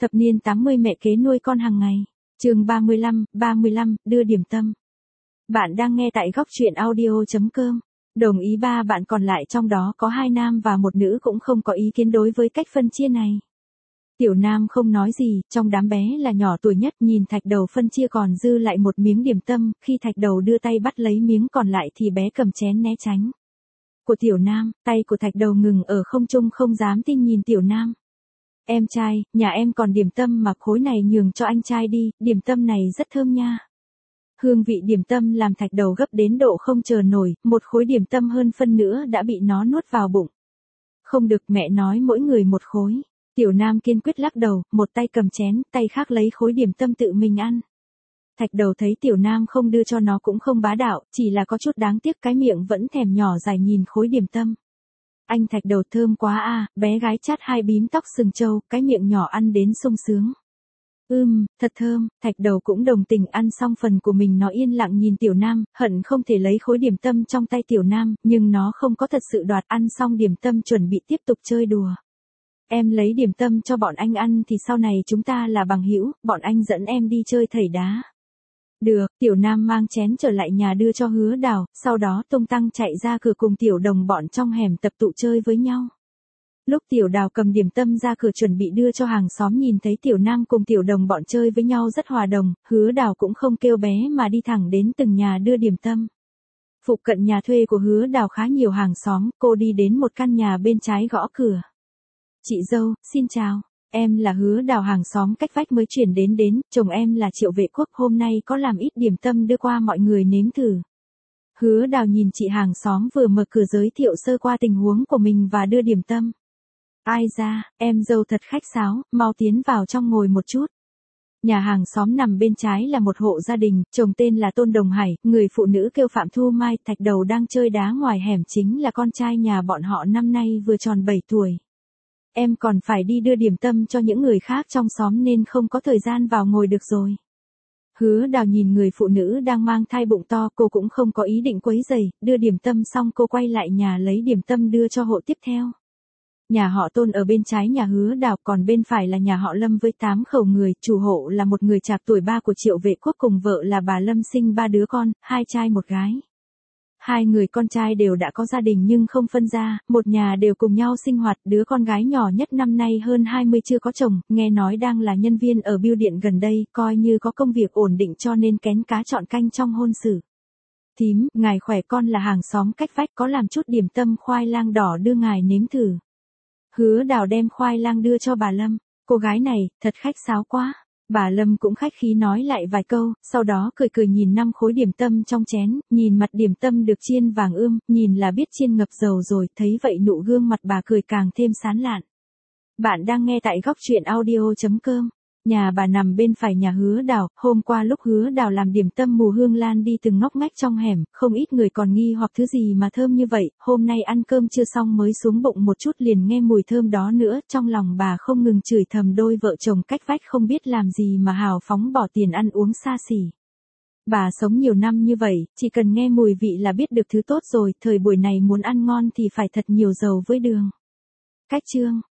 Thập niên 80 mẹ kế nuôi con hàng ngày. Chương 35, đưa điểm tâm. Bạn đang nghe tại góc truyện audio.com. Đồng ý ba bạn còn lại trong đó có 2 nam và 1 nữ cũng không có ý kiến đối với cách phân chia này. Tiểu Nam không nói gì, trong đám bé là nhỏ tuổi nhất, nhìn Thạch Đầu phân chia còn dư lại một miếng điểm tâm, khi Thạch Đầu đưa tay bắt lấy miếng còn lại thì bé cầm chén né tránh. Của Tiểu Nam, tay của Thạch Đầu ngừng ở không trung không dám tin nhìn Tiểu Nam. Em trai, nhà em còn điểm tâm mà khối này nhường cho anh trai đi, điểm tâm này rất thơm nha. Hương vị điểm tâm làm Thạch Đầu gấp đến độ không chờ nổi, một khối điểm tâm hơn phân nữa đã bị nó nuốt vào bụng. Không được, mẹ nói mỗi người một khối. Tiểu Nam kiên quyết lắc đầu, một tay cầm chén, tay khác lấy khối điểm tâm tự mình ăn. Thạch Đầu thấy Tiểu Nam không đưa cho nó cũng không bá đạo, chỉ là có chút đáng tiếc, cái miệng vẫn thèm nhỏ dài nhìn khối điểm tâm. Anh Thạch Đầu thơm quá à, bé gái chát 2 bím tóc sừng trâu, cái miệng nhỏ ăn đến sung sướng. Thật thơm. Thạch Đầu cũng đồng tình, ăn xong phần của mình nó yên lặng nhìn Tiểu Nam, hận không thể lấy khối điểm tâm trong tay Tiểu Nam, nhưng nó không có thật sự đoạt. Ăn xong điểm tâm chuẩn bị tiếp tục chơi đùa. Em lấy điểm tâm cho bọn anh ăn thì sau này chúng ta là bằng hữu, bọn anh dẫn em đi chơi thầy đá. Được, Tiểu Nam mang chén trở lại nhà đưa cho Hứa Đào, sau đó tung tăng chạy ra cửa cùng Tiểu Đồng bọn trong hẻm tập tụ chơi với nhau. Lúc Tiểu Đào cầm điểm tâm ra cửa chuẩn bị đưa cho hàng xóm, nhìn thấy Tiểu Nam cùng Tiểu Đồng bọn chơi với nhau rất hòa đồng, Hứa Đào cũng không kêu bé mà đi thẳng đến từng nhà đưa điểm tâm. Phụ cận nhà thuê của Hứa Đào khá nhiều hàng xóm, cô đi đến một căn nhà bên trái gõ cửa. Chị dâu, xin chào. Em là Hứa Đào, hàng xóm cách vách mới chuyển đến, chồng em là Triệu Vệ Quốc, hôm nay có làm ít điểm tâm đưa qua mọi người nếm thử. Hứa Đào nhìn chị hàng xóm vừa mở cửa giới thiệu sơ qua tình huống của mình và đưa điểm tâm. Ai da, em dâu thật khách sáo, mau tiến vào trong ngồi một chút. Nhà hàng xóm nằm bên trái là một hộ gia đình, chồng tên là Tôn Đồng Hải, người phụ nữ kêu Phạm Thu Mai. Thạch Đầu đang chơi đá ngoài hẻm chính là con trai nhà bọn họ, năm nay vừa tròn 7 tuổi. Em còn phải đi đưa điểm tâm cho những người khác trong xóm nên không có thời gian vào ngồi được rồi. Hứa Đào nhìn người phụ nữ đang mang thai bụng to, cô cũng không có ý định quấy rầy, đưa điểm tâm xong cô quay lại nhà lấy điểm tâm đưa cho hộ tiếp theo. Nhà họ Tôn ở bên trái nhà Hứa Đào, còn bên phải là nhà họ Lâm với 8 khẩu người, chủ hộ là một người trạc tuổi 3 của Triệu Vệ Quốc cùng vợ là bà Lâm, sinh 3 đứa con, 2 trai 1 gái. 2 người con trai đều đã có gia đình nhưng không phân gia, một nhà đều cùng nhau sinh hoạt. Đứa con gái nhỏ nhất năm nay hơn 20 chưa có chồng, nghe nói đang là nhân viên ở bưu điện gần đây, coi như có công việc ổn định cho nên kén cá chọn canh trong hôn sự. Thím, ngài khỏe, con là hàng xóm cách vách, có làm chút điểm tâm khoai lang đỏ đưa ngài nếm thử. Hứa Đào đem khoai lang đưa cho bà Lâm. Cô gái này, thật khách sáo quá. Bà Lâm cũng khách khí nói lại vài câu, sau đó cười cười nhìn 5 khối điểm tâm trong chén, nhìn mặt điểm tâm được chiên vàng ươm, nhìn là biết chiên ngập dầu rồi, thấy vậy nụ gương mặt bà cười càng thêm sán lạn. Bạn đang nghe tại góc truyện audio.com. Nhà bà nằm bên phải nhà Hứa Đào, hôm qua lúc Hứa Đào làm điểm tâm mùi hương lan đi từng ngóc ngách trong hẻm, không ít người còn nghi hoặc thứ gì mà thơm như vậy, hôm nay ăn cơm chưa xong mới xuống bụng một chút liền nghe mùi thơm đó nữa, trong lòng bà không ngừng chửi thầm đôi vợ chồng cách vách không biết làm gì mà hào phóng bỏ tiền ăn uống xa xỉ. Bà sống nhiều năm như vậy, chỉ cần nghe mùi vị là biết được thứ tốt rồi, thời buổi này muốn ăn ngon thì phải thật nhiều dầu với đường. Cách chương